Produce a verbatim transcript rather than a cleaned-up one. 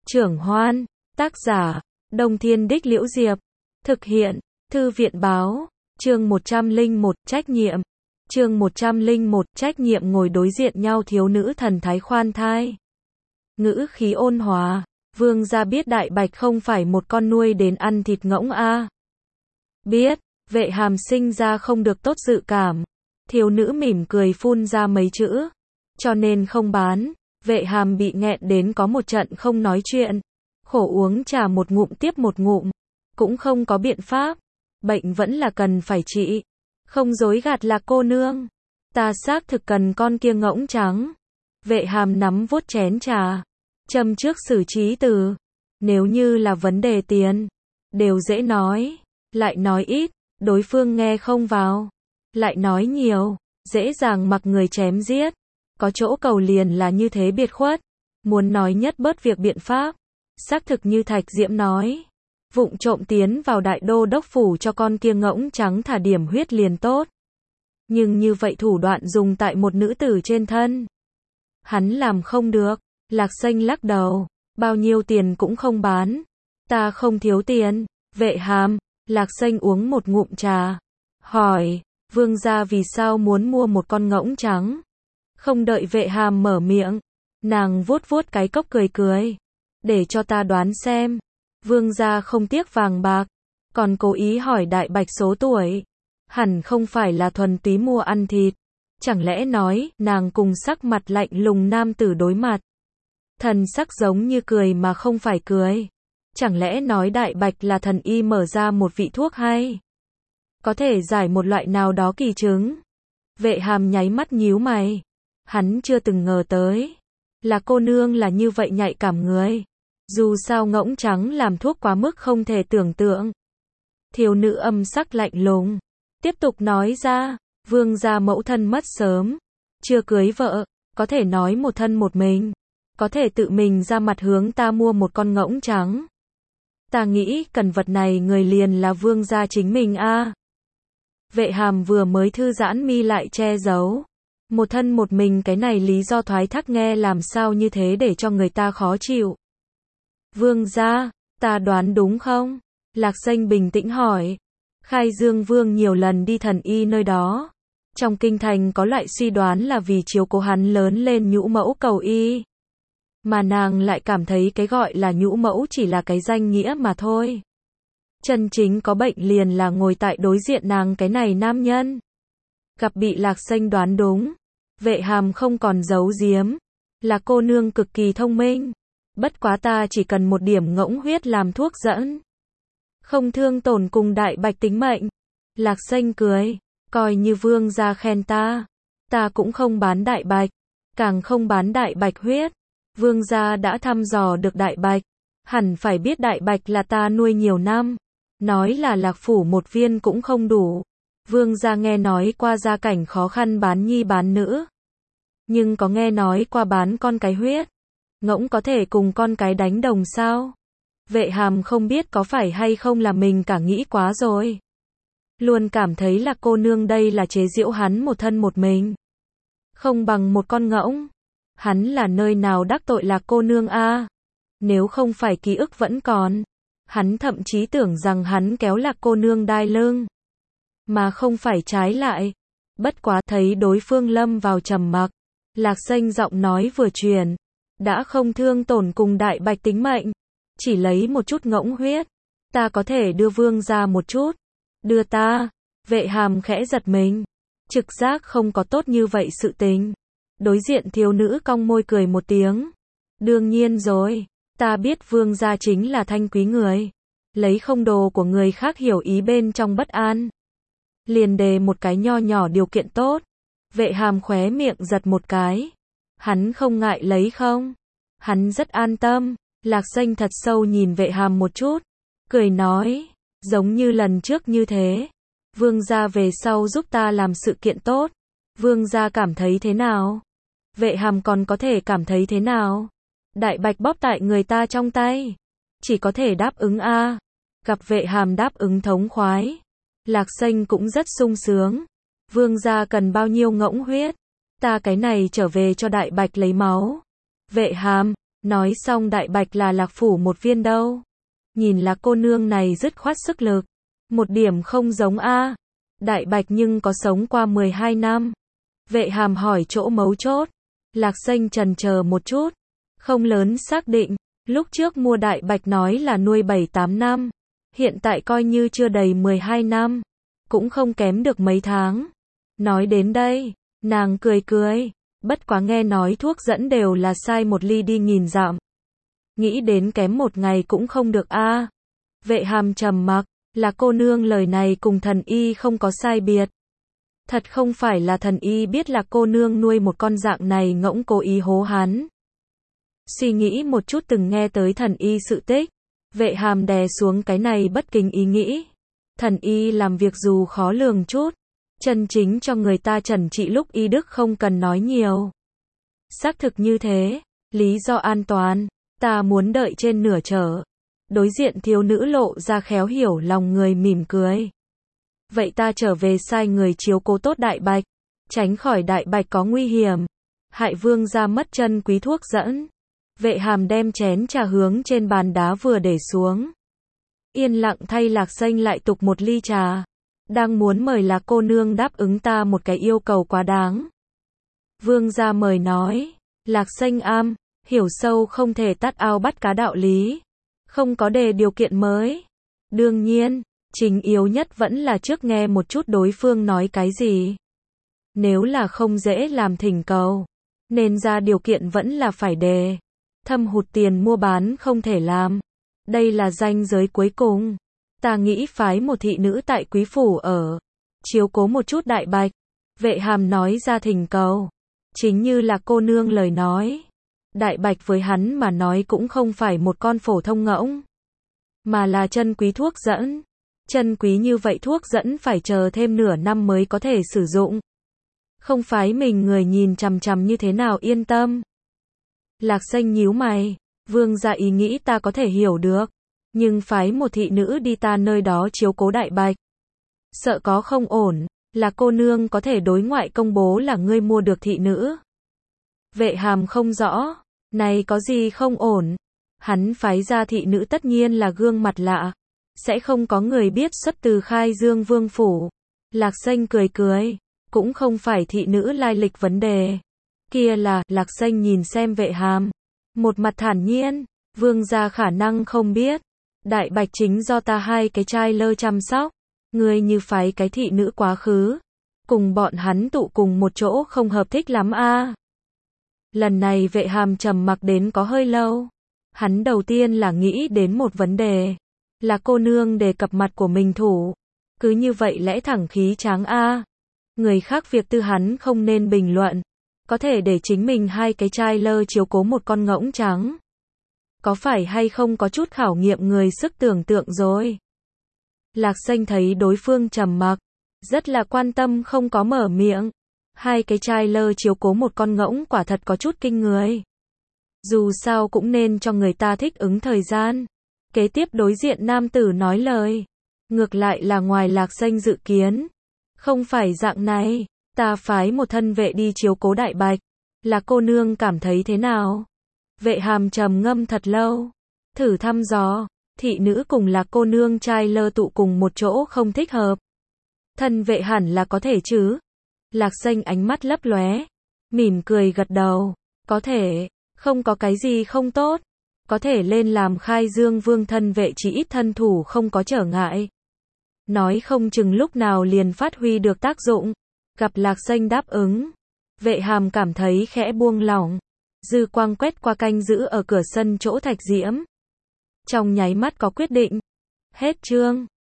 Trưởng Hoan, tác giả, Đông Thiên Đích Liễu Diệp, thực hiện, Thư viện Báo, chương một trăm lẻ một, trách nhiệm, chương một trăm lẻ một, trách nhiệm ngồi đối diện nhau thiếu nữ thần thái khoan thai. Ngữ khí ôn hòa, Vương gia biết Đại Bạch không phải một con nuôi đến ăn thịt ngỗng a. Biết, Vệ Hàm sinh ra không được tốt dự cảm. Thiếu nữ mỉm cười phun ra mấy chữ. Cho nên không bán. Vệ Hàm bị nghẹn đến có một trận không nói chuyện. Khổ uống trà một ngụm tiếp một ngụm. Cũng không có biện pháp. Bệnh vẫn là cần phải trị. Không dối gạt là cô nương. Ta xác thực cần con kia ngỗng trắng. Vệ Hàm nắm vuốt chén trà. Châm trước xử trí từ. Nếu như là vấn đề tiền. Đều dễ nói. Lại nói ít. Đối phương nghe không vào. Lại nói nhiều. Dễ dàng mặc người chém giết. Có chỗ cầu liền là như thế biệt khuất. Muốn nói nhất bớt việc biện pháp. Xác thực như Thạch Diễm nói. Vụng trộm tiến vào đại đô đốc phủ cho con kia ngỗng trắng thả điểm huyết liền tốt. Nhưng như vậy thủ đoạn dùng tại một nữ tử trên thân. Hắn làm không được. Lạc Xanh lắc đầu. Bao nhiêu tiền cũng không bán. Ta không thiếu tiền. Vệ Hàm. Lạc Xanh uống một ngụm trà. Hỏi. Vương gia vì sao muốn mua một con ngỗng trắng? Không đợi Vệ Hàm mở miệng. Nàng vuốt vuốt cái cốc cười cười. Để cho ta đoán xem. Vương gia không tiếc vàng bạc. Còn cố ý hỏi Đại Bạch số tuổi. Hẳn không phải là thuần túy mua ăn thịt. Chẳng lẽ nói, nàng cùng sắc mặt lạnh lùng nam tử đối mặt. Thần sắc giống như cười mà không phải cười. Chẳng lẽ nói Đại Bạch là thần y mở ra một vị thuốc hay? Có thể giải một loại nào đó kỳ chứng. Vệ Hàm nháy mắt nhíu mày. Hắn chưa từng ngờ tới. Là cô nương là như vậy nhạy cảm người. Dù sao ngỗng trắng làm thuốc quá mức không thể tưởng tượng. Thiếu nữ âm sắc lạnh lùng. Tiếp tục nói ra. Vương gia mẫu thân mất sớm. Chưa cưới vợ. Có thể nói một thân một mình. Có thể tự mình ra mặt hướng ta mua một con ngỗng trắng. Ta nghĩ cần vật này người liền là vương gia chính mình a. À. Vệ Hàm vừa mới thư giãn mi lại che giấu. Một thân một mình cái này lý do thoái thác nghe làm sao như thế để cho người ta khó chịu. Vương gia, ta đoán đúng không? Lạc Xanh bình tĩnh hỏi. Khai Dương Vương nhiều lần đi thần y nơi đó. Trong kinh thành có loại suy đoán là vì chiếu cố hắn lớn lên nhũ mẫu cầu y. Mà nàng lại cảm thấy cái gọi là nhũ mẫu chỉ là cái danh nghĩa mà thôi. Chân chính có bệnh liền là ngồi tại đối diện nàng cái này nam nhân. Gặp bị Lạc Xanh đoán đúng. Vệ Hàm không còn giấu giếm. Là cô nương cực kỳ thông minh. Bất quá ta chỉ cần một điểm ngỗng huyết làm thuốc dẫn. Không thương tổn cùng Đại Bạch tính mệnh. Lạc Xanh cười. Coi như vương gia khen ta. Ta cũng không bán Đại Bạch. Càng không bán Đại Bạch huyết. Vương gia đã thăm dò được Đại Bạch. Hẳn phải biết Đại Bạch là ta nuôi nhiều năm. Nói là Lạc phủ một viên cũng không đủ. Vương gia nghe nói qua gia cảnh khó khăn bán nhi bán nữ. Nhưng có nghe nói qua bán con cái huyết. Ngỗng có thể cùng con cái đánh đồng sao? Vệ Hàm không biết có phải hay không là mình cả nghĩ quá rồi. Luôn cảm thấy là cô nương đây là chế giễu hắn một thân một mình. Không bằng một con ngỗng. Hắn là nơi nào đắc tội là cô nương a? À? Nếu không phải ký ức vẫn còn. Hắn thậm chí tưởng rằng hắn kéo lạc cô nương đai lưng. Mà không phải trái lại. Bất quá thấy đối phương lâm vào trầm mặc. Lạc Xanh giọng nói vừa truyền. Đã không thương tổn cùng Đại Bạch tính mệnh. Chỉ lấy một chút ngỗng huyết. Ta có thể đưa vương ra một chút. Đưa ta. Vệ Hàm khẽ giật mình. Trực giác không có tốt như vậy sự tình. Đối diện thiếu nữ cong môi cười một tiếng. Đương nhiên rồi. Ta biết vương gia chính là thanh quý người. Lấy không đồ của người khác hiểu ý bên trong bất an. Liền đề một cái nho nhỏ điều kiện tốt. Vệ Hàm khóe miệng giật một cái. Hắn không ngại lấy không? Hắn rất an tâm. Lạc Xanh thật sâu nhìn Vệ Hàm một chút. Cười nói. Giống như lần trước như thế. Vương gia về sau giúp ta làm sự kiện tốt. Vương gia cảm thấy thế nào? Vệ Hàm còn có thể cảm thấy thế nào? Đại Bạch bóp tại người ta trong tay. Chỉ có thể đáp ứng a. À. Gặp Vệ Hàm đáp ứng thống khoái. Lạc Xanh cũng rất sung sướng. Vương gia cần bao nhiêu ngỗng huyết? Ta cái này trở về cho Đại Bạch lấy máu. Vệ Hàm, Nói xong Đại Bạch là Lạc Phủ một viên đâu. Nhìn là cô nương này dứt khoát sức lực. Một điểm không giống a. Đại Bạch nhưng có sống qua mười hai năm. Vệ Hàm hỏi chỗ mấu chốt. Lạc Xanh chần chờ một chút. Không lớn xác định. Lúc trước mua Đại Bạch nói là nuôi bảy tám năm. Hiện tại coi như chưa đầy mười hai năm. Cũng không kém được mấy tháng. Nói đến đây, nàng cười cười. Bất quá nghe nói thuốc dẫn đều là sai một ly đi nghìn dặm. Nghĩ đến kém một ngày cũng không được a. Vệ Hàm trầm mặc, là cô nương lời này cùng thần y không có sai biệt. Thật không phải là thần y biết là cô nương nuôi một con dạng này ngỗng cố ý hố hắn. Suy nghĩ một chút từng nghe tới thần y sự tích. Vệ Hàm đè xuống cái này bất kính ý nghĩ. Thần y làm việc dù khó lường chút. Chân chính cho người ta chẩn trị lúc y đức không cần nói nhiều. Xác thực như thế. Lý do an toàn. Ta muốn đợi trên nửa chở. Đối diện thiếu nữ lộ ra khéo hiểu lòng người mỉm cười. Vậy ta trở về sai người chiếu cố tốt Đại Bạch. Tránh khỏi Đại Bạch có nguy hiểm. Hại vương gia mất chân quý thuốc dẫn. Vệ Hàm đem chén trà hướng trên bàn đá vừa để xuống. Yên lặng thay Lạc Xanh lại tục một ly trà. Đang muốn mời Lạc cô nương đáp ứng ta một cái yêu cầu quá đáng. Vương gia mời nói. Lạc Xanh am, hiểu sâu không thể tát ao bắt cá đạo lý. Không có đề điều kiện mới. Đương nhiên, chính yếu nhất vẫn là trước nghe một chút đối phương nói cái gì. Nếu là không dễ làm thỉnh cầu, nên ra điều kiện vẫn là phải đề. Thâm hụt tiền mua bán không thể làm. Đây là ranh giới cuối cùng. Ta nghĩ phái một thị nữ tại quý phủ ở. Chiếu cố một chút Đại Bạch. Vệ Hàm nói ra thỉnh cầu. Chính như là cô nương lời nói. Đại Bạch với hắn mà nói cũng không phải một con phổ thông ngỗng. Mà là chân quý thuốc dẫn. Chân quý như vậy thuốc dẫn phải chờ thêm nửa năm mới có thể sử dụng. Không phái mình người nhìn chằm chằm như thế nào yên tâm. Lạc Xanh nhíu mày. Vương gia ý nghĩ ta có thể hiểu được. Nhưng phái một thị nữ đi ta nơi đó chiếu cố Đại Bạch. Sợ có không ổn. Là cô nương có thể đối ngoại công bố là ngươi mua được thị nữ. Vệ Hàm không rõ. Này có gì không ổn. Hắn phái ra thị nữ tất nhiên là gương mặt lạ. Sẽ không có người biết xuất từ Khai Dương Vương phủ. Lạc Xanh cười cười. Cũng không phải thị nữ lai lịch vấn đề. Kia là, Lạc Xanh nhìn xem Vệ Hàm. Một mặt thản nhiên. Vương gia khả năng không biết. Đại Bạch chính do ta hai cái trai lơ chăm sóc. Ngươi như phái cái thị nữ quá khứ. Cùng bọn hắn tụ cùng một chỗ không hợp thích lắm a. Lần này Vệ Hàm trầm mặc đến có hơi lâu. Hắn đầu tiên là nghĩ đến một vấn đề. Là cô nương đề cập mặt của mình thủ. Cứ như vậy lẽ thẳng khí tráng a. Người khác việc tư hắn không nên bình luận. Có thể để chính mình hai cái trai lơ chiếu cố một con ngỗng trắng. Có phải hay không có chút khảo nghiệm người sức tưởng tượng rồi. Lạc Xanh thấy đối phương trầm mặc. Rất là quan tâm không có mở miệng. Hai cái trai lơ chiếu cố một con ngỗng quả thật có chút kinh người. Dù sao cũng nên cho người ta thích ứng thời gian. Kế tiếp đối diện nam tử nói lời. Ngược lại là ngoài Lạc Xanh dự kiến. Không phải dạng này. Ta phái một thân vệ đi chiếu cố Đại Bạch. Là cô nương cảm thấy thế nào? Vệ Hàm trầm ngâm thật lâu. Thử thăm dò. Thị nữ cùng là cô nương trai lơ tụ cùng một chỗ không thích hợp. Thân vệ hẳn là có thể chứ. Lạc Xanh ánh mắt lấp lóe. Mỉm cười gật đầu. Có thể. Không có cái gì không tốt. Có thể lên làm Khai Dương Vương thân vệ chỉ ít thân thủ không có trở ngại. Nói không chừng lúc nào liền phát huy được tác dụng. Gặp Lạc Xanh đáp ứng. Vệ Hàm cảm thấy khẽ buông lỏng. Dư quang quét qua canh giữ ở cửa sân chỗ Thạch Diễm. Trong nháy mắt có quyết định. Hết chương.